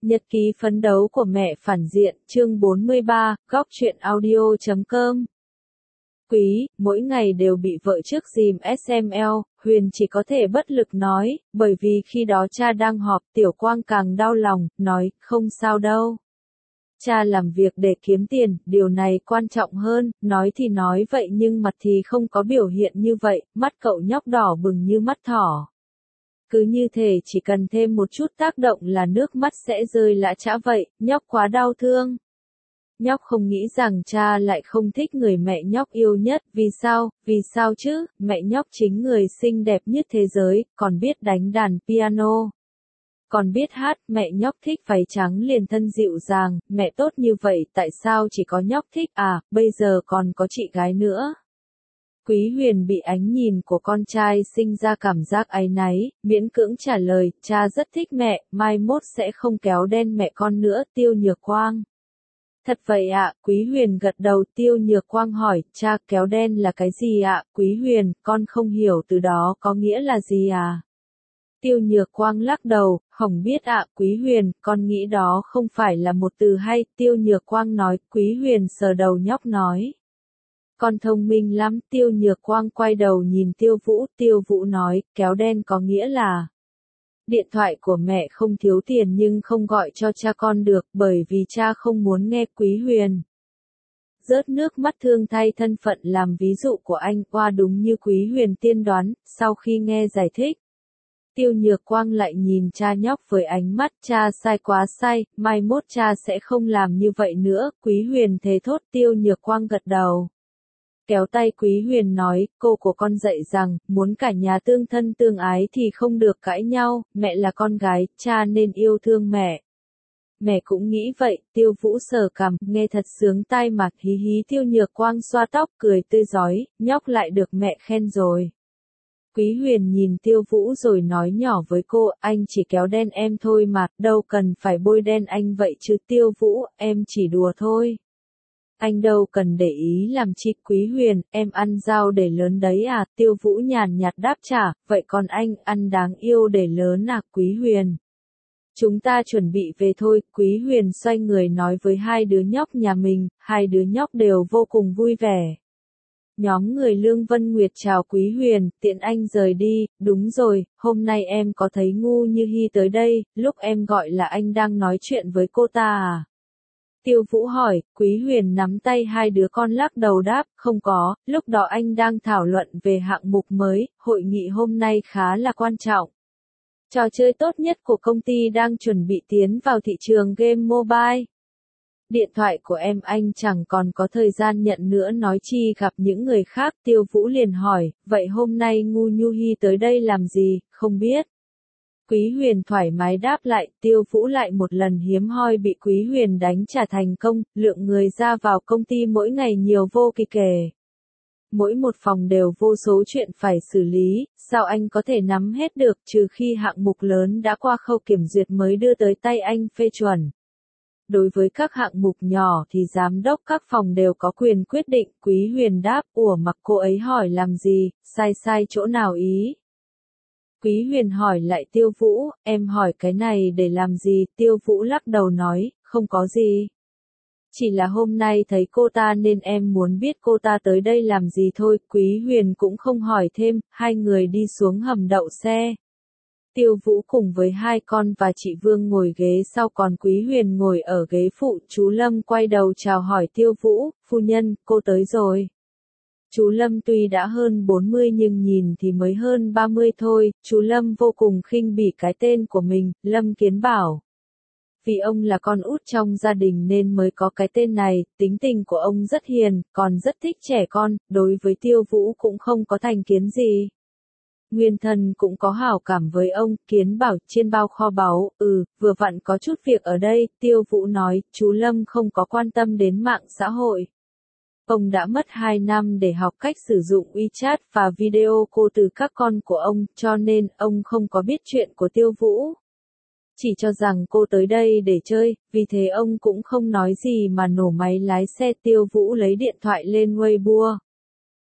Nhật ký phấn đấu của mẹ phản diện, chương 43, góc truyện audio.com. Quý, mỗi ngày đều bị vợ trước dìm SML, Huyền chỉ có thể bất lực nói, bởi vì khi đó cha đang họp, Tiểu Quang càng đau lòng, nói, không sao đâu. Cha làm việc để kiếm tiền, điều này quan trọng hơn, nói thì nói vậy nhưng mặt thì không có biểu hiện như vậy, mắt cậu nhóc đỏ bừng như mắt thỏ. Cứ như thể chỉ cần thêm một chút tác động là nước mắt sẽ rơi lã chã vậy, nhóc quá đau thương. Nhóc không nghĩ rằng cha lại không thích người mẹ nhóc yêu nhất, vì sao chứ, mẹ nhóc chính người xinh đẹp nhất thế giới, còn biết đánh đàn piano. Còn biết hát, mẹ nhóc thích váy trắng liền thân dịu dàng, mẹ tốt như vậy tại sao chỉ có nhóc thích à, bây giờ còn có chị gái nữa. Quý Huyền bị ánh nhìn của con trai sinh ra cảm giác áy náy, miễn cưỡng trả lời, cha rất thích mẹ, mai mốt sẽ không kéo đen mẹ con nữa, Tiêu Nhược Quang. Thật vậy ạ, Quý Huyền gật đầu, Tiêu Nhược Quang hỏi, cha kéo đen là cái gì ạ, Quý Huyền, con không hiểu từ đó có nghĩa là gì à? Tiêu Nhược Quang lắc đầu, không biết ạ, Quý Huyền, con nghĩ đó không phải là một từ hay, Tiêu Nhược Quang nói, Quý Huyền sờ đầu nhóc nói. Con thông minh lắm, Tiêu Nhược Quang quay đầu nhìn Tiêu Vũ nói, kéo đen có nghĩa là điện thoại của mẹ không thiếu tiền nhưng không gọi cho cha con được bởi vì cha không muốn nghe Quý Huyền. Rớt nước mắt thương thay thân phận làm ví dụ của anh, qua đúng như Quý Huyền tiên đoán, sau khi nghe giải thích. Tiêu Nhược Quang lại nhìn cha nhóc với ánh mắt cha sai quá sai, mai mốt cha sẽ không làm như vậy nữa, Quý Huyền thề thốt. Tiêu Nhược Quang gật đầu. Kéo tay Quý Huyền nói, cô của con dạy rằng, muốn cả nhà tương thân tương ái thì không được cãi nhau, mẹ là con gái, cha nên yêu thương mẹ. Mẹ cũng nghĩ vậy, Tiêu Vũ sờ cằm, nghe thật sướng tai mà, hí hí. Tiêu Nhược Quang xoa tóc cười tươi rói, nhóc lại được mẹ khen rồi. Quý Huyền nhìn Tiêu Vũ rồi nói nhỏ với cô, anh chỉ kéo đen em thôi mà, đâu cần phải bôi đen anh vậy chứ. Tiêu Vũ, em chỉ đùa thôi. Anh đâu cần để ý làm chi. Quý Huyền, em ăn rau để lớn đấy à, Tiêu Vũ nhàn nhạt đáp trả, vậy còn anh, ăn đáng yêu để lớn à, Quý Huyền. Chúng ta chuẩn bị về thôi, Quý Huyền xoay người nói với hai đứa nhóc nhà mình, hai đứa nhóc đều vô cùng vui vẻ. Nhóm người Lương Vân Nguyệt chào Quý Huyền, tiện anh rời đi, đúng rồi, hôm nay em có thấy Ngu Như Hi tới đây, lúc em gọi là anh đang nói chuyện với cô ta à? Tiêu Vũ hỏi, Quý Huyền nắm tay hai đứa con lắc đầu đáp, không có, lúc đó anh đang thảo luận về hạng mục mới, hội nghị hôm nay khá là quan trọng. Trò chơi tốt nhất của công ty đang chuẩn bị tiến vào thị trường game mobile. Điện thoại của em anh chẳng còn có thời gian nhận nữa nói chi gặp những người khác. Tiêu Vũ liền hỏi, vậy hôm nay Ngu Nhu Hi tới đây làm gì, không biết. Quý Huyền thoải mái đáp lại, Tiêu Vũ lại một lần hiếm hoi bị Quý Huyền đánh trả thành công, lượng người ra vào công ty mỗi ngày nhiều vô kể kể. Mỗi một phòng đều vô số chuyện phải xử lý, sao anh có thể nắm hết được, trừ khi hạng mục lớn đã qua khâu kiểm duyệt mới đưa tới tay anh phê chuẩn. Đối với các hạng mục nhỏ thì giám đốc các phòng đều có quyền quyết định. Quý Huyền đáp, mặc cô ấy hỏi làm gì, sai chỗ nào ý. Quý Huyền hỏi lại Tiêu Vũ, em hỏi cái này để làm gì, Tiêu Vũ lắc đầu nói, không có gì. Chỉ là hôm nay thấy cô ta nên em muốn biết cô ta tới đây làm gì thôi. Quý Huyền cũng không hỏi thêm, hai người đi xuống hầm đậu xe. Tiêu Vũ cùng với hai con và chị Vương ngồi ghế sau còn Quý Huyền ngồi ở ghế phụ. Chú Lâm quay đầu chào hỏi Tiêu Vũ, phu nhân, cô tới rồi. Chú Lâm tuy đã hơn 40 nhưng nhìn thì mới hơn 30 thôi, chú Lâm vô cùng khinh bỉ cái tên của mình, Lâm Kiến Bảo. Vì ông là con út trong gia đình nên mới có cái tên này, tính tình của ông rất hiền, còn rất thích trẻ con, đối với Tiêu Vũ cũng không có thành kiến gì. Nguyên thân cũng có hảo cảm với ông. Kiến Bảo trên bao kho báu, vừa vặn có chút việc ở đây, Tiêu Vũ nói, chú Lâm không có quan tâm đến mạng xã hội. Ông đã mất 2 năm để học cách sử dụng WeChat và video call từ các con của ông, cho nên ông không có biết chuyện của Tiêu Vũ. Chỉ cho rằng cô tới đây để chơi, vì thế ông cũng không nói gì mà nổ máy lái xe. Tiêu Vũ lấy điện thoại lên Weibo.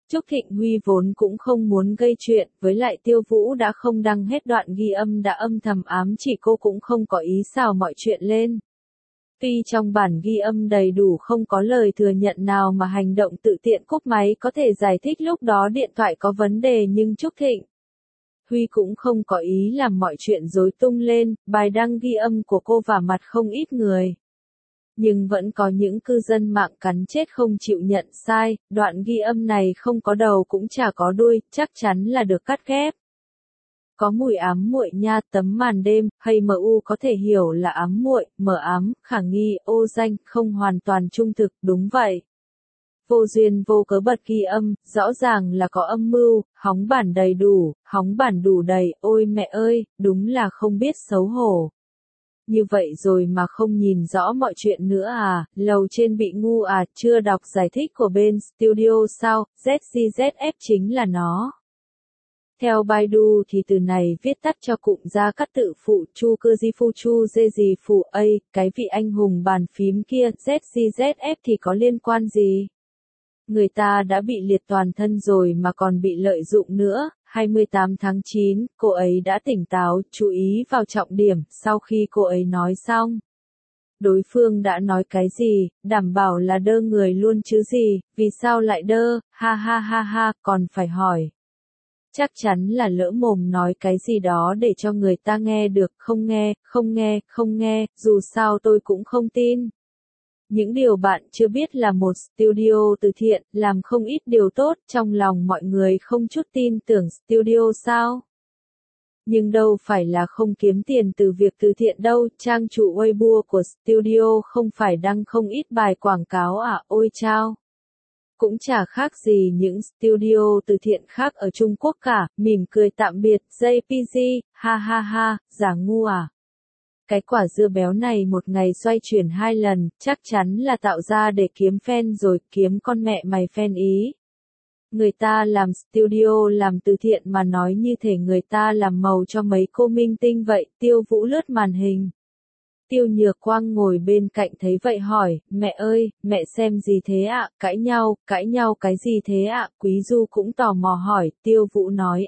Trúc Thịnh Huy vốn cũng không muốn gây chuyện, với lại Tiêu Vũ đã không đăng hết đoạn ghi âm đã âm thầm ám chỉ cô cũng không có ý xào mọi chuyện lên. Tuy trong bản ghi âm đầy đủ không có lời thừa nhận nào mà hành động tự tiện cúp máy có thể giải thích lúc đó điện thoại có vấn đề nhưng Trúc Thịnh Huy cũng không có ý làm mọi chuyện rối tung lên, bài đăng ghi âm của cô vả mặt không ít người. Nhưng vẫn có những cư dân mạng cắn chết không chịu nhận sai, đoạn ghi âm này không có đầu cũng chả có đuôi, chắc chắn là được cắt ghép. Có mùi ám muội nha, tấm màn đêm, hay MU có thể hiểu là ám muội, mờ ám, khả nghi, ô danh, không hoàn toàn trung thực, đúng vậy. Vô duyên vô cớ bật ghi âm, rõ ràng là có âm mưu, hóng bản đầy đủ, hóng bản đủ đầy, ôi mẹ ơi, đúng là không biết xấu hổ. Như vậy rồi mà không nhìn rõ mọi chuyện nữa à, lầu trên bị ngu à, chưa đọc giải thích của bên studio sao, ZGZF chính là nó. Theo Baidu thì từ này viết tắt cho cụm gia cát tự phụ chu cơ di phu chu dê gì phụ a, cái vị anh hùng bàn phím kia, ZGZF thì có liên quan gì? Người ta đã bị liệt toàn thân rồi mà còn bị lợi dụng nữa. 28 tháng 9, cô ấy đã tỉnh táo, chú ý vào trọng điểm, sau khi cô ấy nói xong. Đối phương đã nói cái gì, đảm bảo là đơ người luôn chứ gì, vì sao lại đơ, ha ha ha ha, còn phải hỏi. Chắc chắn là lỡ mồm nói cái gì đó để cho người ta nghe được, không nghe, dù sao tôi cũng không tin. Những điều bạn chưa biết là một studio từ thiện, làm không ít điều tốt, trong lòng mọi người không chút tin tưởng studio sao? Nhưng đâu phải là không kiếm tiền từ việc từ thiện đâu, trang chủ Weibo của studio không phải đăng không ít bài quảng cáo à, ôi chao. Cũng chả khác gì những studio từ thiện khác ở Trung Quốc cả, mỉm cười tạm biệt, JPG, ha ha ha, giả ngu à. Cái quả dưa béo này một ngày xoay chuyển 2 lần, chắc chắn là tạo ra để kiếm fan rồi, kiếm con mẹ mày fan ý. Người ta làm studio làm từ thiện mà nói như thể người ta làm màu cho mấy cô minh tinh vậy, Tiêu Vũ lướt màn hình. Tiêu Nhược Quang ngồi bên cạnh thấy vậy hỏi, mẹ ơi, mẹ xem gì thế ạ, cãi nhau cái gì thế ạ, Quý Du cũng tò mò hỏi, Tiêu Vũ nói,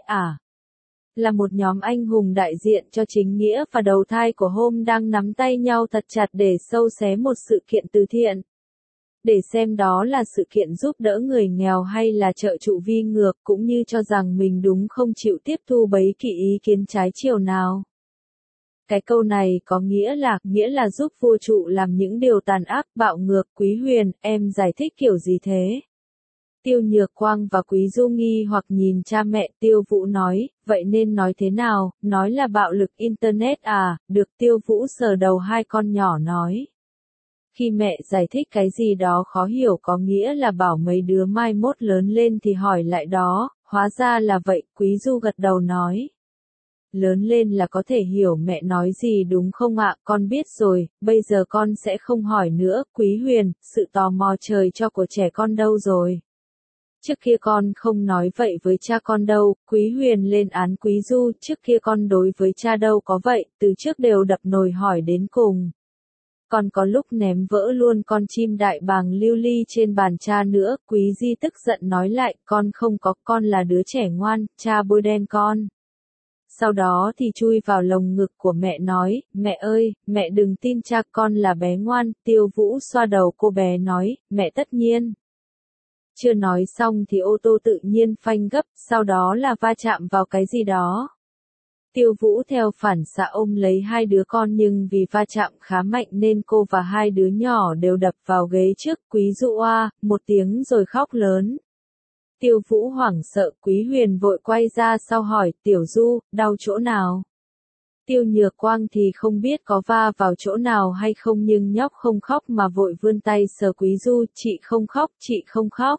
là một nhóm anh hùng đại diện cho chính nghĩa và đầu thai của hôm đang nắm tay nhau thật chặt để xâu xé một sự kiện từ thiện. Để xem đó là sự kiện giúp đỡ người nghèo hay là trợ trụ vi ngược cũng như cho rằng mình đúng không chịu tiếp thu bấy kỳ ý kiến trái chiều nào. Cái câu này có nghĩa là giúp vua trụ làm những điều tàn ác bạo ngược. Quý Huyền, em giải thích kiểu gì thế? Tiêu Nhược Quang và Quý Du nghi hoặc nhìn cha mẹ. Tiêu Vũ nói, vậy nên nói thế nào, nói là bạo lực Internet à, được. Tiêu Vũ sờ đầu hai con nhỏ nói. Khi mẹ giải thích cái gì đó khó hiểu có nghĩa là bảo mấy đứa mai mốt lớn lên thì hỏi lại đó, hóa ra là vậy. Quý Du gật đầu nói. Lớn lên là có thể hiểu mẹ nói gì đúng không ạ, con biết rồi, bây giờ con sẽ không hỏi nữa. Quý Huyền, sự tò mò trời cho của trẻ con đâu rồi? Trước kia con không nói vậy với cha con đâu. Quý Huyền lên án Quý Du, trước kia con đối với cha đâu có vậy, từ trước đều đập nồi hỏi đến cùng. Còn có lúc ném vỡ luôn con chim đại bàng lưu ly trên bàn cha nữa. Quý Di tức giận nói lại, con không có, con là đứa trẻ ngoan, cha bôi đen con. Sau đó thì chui vào lồng ngực của mẹ nói, mẹ ơi, mẹ đừng tin cha, con là bé ngoan. Tiêu Vũ xoa đầu cô bé nói, mẹ tất nhiên. Chưa nói xong thì ô tô tự nhiên phanh gấp, sau đó là va chạm vào cái gì đó. Tiêu Vũ theo phản xạ ôm lấy hai đứa con nhưng vì va chạm khá mạnh nên cô và hai đứa nhỏ đều đập vào ghế trước. Quý Du oa một tiếng rồi khóc lớn. Tiêu Vũ hoảng sợ. Quý Huyền vội quay ra sau hỏi, Tiểu Du, đau chỗ nào? Tiêu Nhược Quang thì không biết có va vào chỗ nào hay không nhưng nhóc không khóc mà vội vươn tay sờ Quý Du, chị không khóc.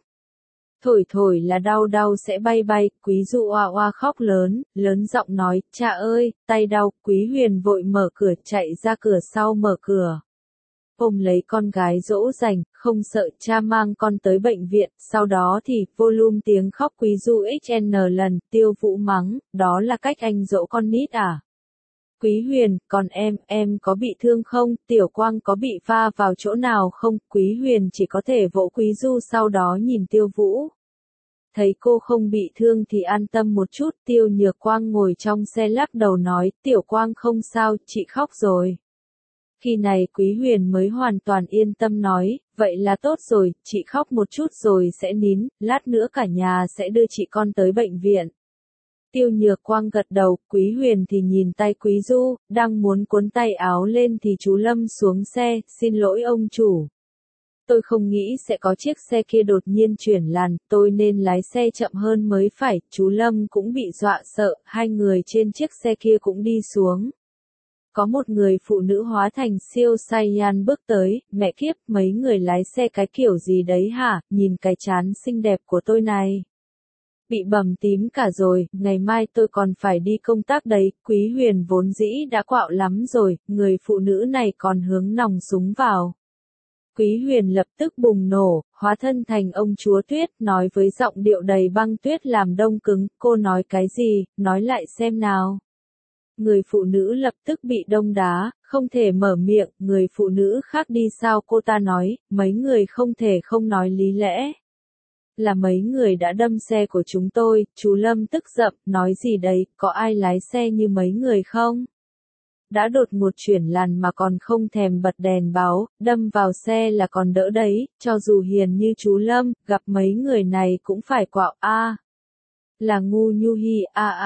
Thổi là đau sẽ bay. Quý Du oa oa khóc lớn giọng nói, cha ơi, tay đau. Quý Huyền vội mở cửa chạy ra cửa sau mở cửa. Ôm lấy con gái dỗ dành, không sợ cha mang con tới bệnh viện, sau đó thì, volume tiếng khóc Quý Du XN lần. Tiêu Vũ mắng, đó là cách anh dỗ con nít à? Quý Huyền, còn em có bị thương không? Tiểu Quang có bị va vào chỗ nào không? Quý Huyền chỉ có thể vỗ Quý Du sau đó nhìn Tiêu Vũ. thấy cô không bị thương thì an tâm một chút. Tiêu Nhược Quang ngồi trong xe lắc đầu nói, Tiểu Quang không sao, chị khóc rồi. Khi này Quý Huyền mới hoàn toàn yên tâm nói, vậy là tốt rồi, chị khóc một chút rồi sẽ nín, lát nữa cả nhà sẽ đưa chị con tới bệnh viện. Tiêu Nhược Quang gật đầu, Quý Huyền thì nhìn tay Quý Du, đang muốn cuốn tay áo lên thì chú Lâm xuống xe, xin lỗi ông chủ. Tôi không nghĩ sẽ có chiếc xe kia đột nhiên chuyển làn, tôi nên lái xe chậm hơn mới phải, chú Lâm cũng bị dọa sợ, hai người trên chiếc xe kia cũng đi xuống. Có một người phụ nữ hóa thành siêu Saiyan bước tới, mẹ kiếp, mấy người lái xe cái kiểu gì đấy hả, nhìn cái trán xinh đẹp của tôi này. Bị bầm tím cả rồi, ngày mai tôi còn phải đi công tác đấy. Quý Huyền vốn dĩ đã quạo lắm rồi, người phụ nữ này còn hướng nòng súng vào. Quý Huyền lập tức bùng nổ, hóa thân thành ông chúa tuyết, nói với giọng điệu đầy băng tuyết làm đông cứng, cô nói cái gì, nói lại xem nào. Người phụ nữ lập tức bị đông đá, không thể mở miệng, người phụ nữ khác đi sao cô ta nói, mấy người không thể không nói lý lẽ. Là mấy người đã đâm xe của chúng tôi, chú Lâm tức giận, nói gì đấy, có ai lái xe như mấy người không? Đã đột ngột chuyển làn mà còn không thèm bật đèn báo, đâm vào xe là còn đỡ đấy, cho dù hiền như chú Lâm, gặp mấy người này cũng phải quạo a. Là Ngu Nhu Hi,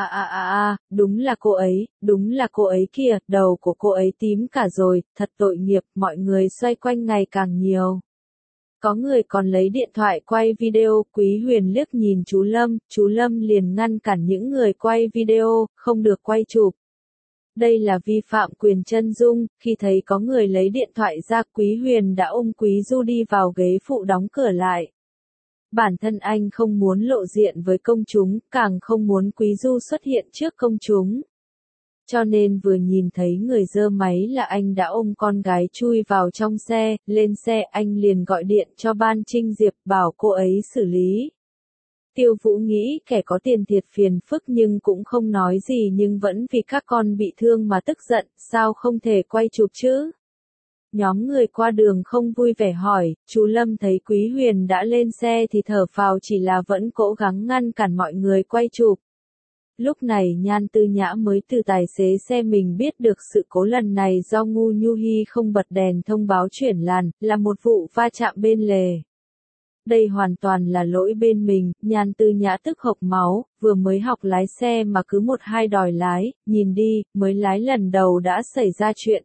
đúng là cô ấy kìa, đầu của cô ấy tím cả rồi, thật tội nghiệp, mọi người xoay quanh ngày càng nhiều. Có người còn lấy điện thoại quay video, Quý Huyền liếc nhìn chú Lâm liền ngăn cản những người quay video, không được quay chụp. Đây là vi phạm quyền chân dung, khi thấy có người lấy điện thoại ra Quý Huyền đã ôm Quý Du đi vào ghế phụ đóng cửa lại. Bản thân anh không muốn lộ diện với công chúng, càng không muốn Quý Du xuất hiện trước công chúng. Cho nên vừa nhìn thấy người giơ máy là anh đã ôm con gái chui vào trong xe, lên xe anh liền gọi điện cho Ban Trinh Diệp bảo cô ấy xử lý. Tiêu Vũ nghĩ kẻ có tiền thiệt phiền phức nhưng cũng không nói gì nhưng vẫn vì các con bị thương mà tức giận, sao không thể quay chụp chứ? Nhóm người qua đường không vui vẻ hỏi, chú Lâm thấy Quý Huyền đã lên xe thì thở phào chỉ là vẫn cố gắng ngăn cản mọi người quay chụp. Lúc này Nhan Tư Nhã mới từ tài xế xe mình biết được sự cố lần này do Ngu Nhu Hi không bật đèn thông báo chuyển làn, là một vụ va chạm bên lề. Đây hoàn toàn là lỗi bên mình, Nhan Tư Nhã tức hộc máu, vừa mới học lái xe mà cứ một hai đòi lái, nhìn đi, mới lái lần đầu đã xảy ra chuyện,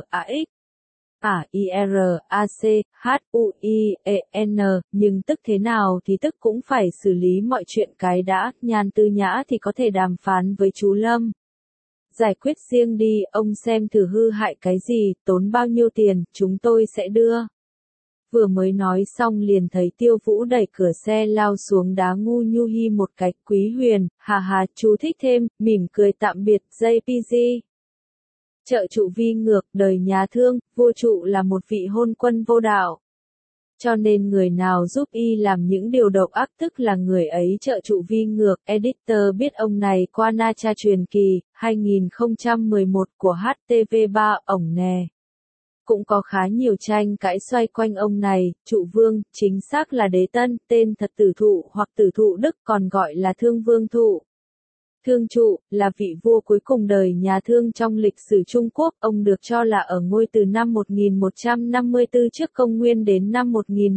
IRACHUIEN, nhưng tức thế nào thì tức cũng phải xử lý mọi chuyện cái đã, Nhan Tư Nhã thì có thể đàm phán với chú Lâm. Giải quyết riêng đi, ông xem thử hư hại cái gì, tốn bao nhiêu tiền, chúng tôi sẽ đưa. Vừa mới nói xong liền thấy Tiêu Vũ đẩy cửa xe lao xuống đá Ngu Nhu Hi một cái, Quý Huyền, hà, chú thích thêm, mỉm cười tạm biệt, JPG. Trợ trụ vi ngược, đời nhà thương, vua trụ là một vị hôn quân vô đạo. Cho nên người nào giúp y làm những điều độc ác tức là người ấy trợ trụ vi ngược. Editor biết ông này qua Na Cha truyền kỳ, 2011 của HTV3, ổng nè. Cũng có khá nhiều tranh cãi xoay quanh ông này, trụ vương, chính xác là Đế Tân, tên thật Tử Thụ hoặc Tử Thụ Đức còn gọi là Thương Vương Thụ. Thương trụ, là vị vua cuối cùng đời nhà Thương trong lịch sử Trung Quốc, ông được cho là ở ngôi từ năm 1154 trước công nguyên đến năm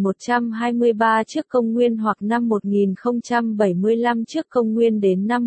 1123 trước công nguyên hoặc năm 1075 trước công nguyên đến năm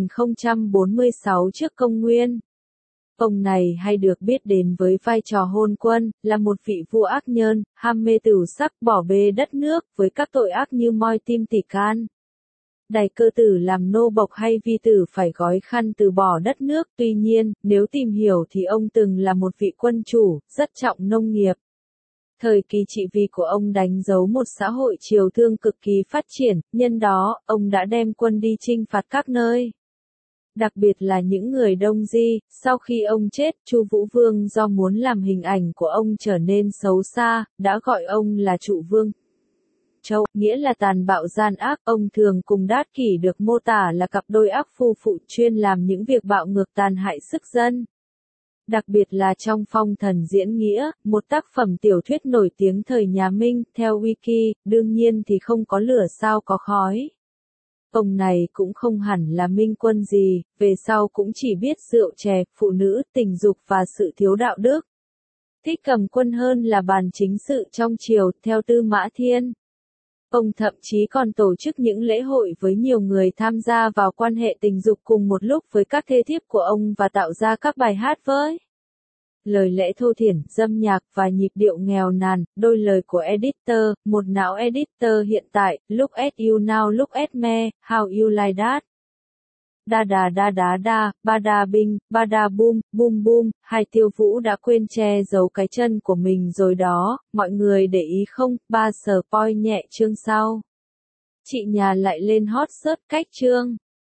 1046 trước công nguyên. Ông này hay được biết đến với vai trò hôn quân, là một vị vua ác nhơn, ham mê tửu sắc bỏ bê đất nước, với các tội ác như moi tim tỳ can. Đày cơ tử làm nô bộc hay vi tử phải gói khăn từ bỏ đất nước, tuy nhiên, nếu tìm hiểu thì ông từng là một vị quân chủ, rất trọng nông nghiệp. Thời kỳ trị vì của ông đánh dấu một xã hội triều thương cực kỳ phát triển, nhân đó, ông đã đem quân đi chinh phạt các nơi. Đặc biệt là những người Đông Di, sau khi ông chết, Chu Vũ Vương do muốn làm hình ảnh của ông trở nên xấu xa, đã gọi ông là Trụ Vương. Châu, nghĩa là tàn bạo gian ác, ông thường cùng Đát Kỷ được mô tả là cặp đôi ác phu phụ chuyên làm những việc bạo ngược tàn hại sức dân. Đặc biệt là trong Phong Thần Diễn Nghĩa, một tác phẩm tiểu thuyết nổi tiếng thời nhà Minh, theo Wiki, đương nhiên thì không có lửa sao có khói. Ông này cũng không hẳn là minh quân gì, về sau cũng chỉ biết rượu chè, phụ nữ, tình dục và sự thiếu đạo đức. Thích cầm quân hơn là bàn chính sự trong triều, theo Tư Mã Thiên. Ông thậm chí còn tổ chức những lễ hội với nhiều người tham gia vào quan hệ tình dục cùng một lúc với các thê thiếp của ông và tạo ra các bài hát với lời lẽ thô thiển, dâm nhạc và nhịp điệu nghèo nàn. Đôi lời của editor, một não editor hiện tại, look at you now, look at me, how you like that. Đa đà đa đá đa, ba đa binh, ba đa bum, bum bum, Hai Tiêu Vũ đã quên che giấu cái chân của mình rồi đó, mọi người để ý không, ba spoil nhẹ chương sau. Chị nhà lại lên hot search cách chương.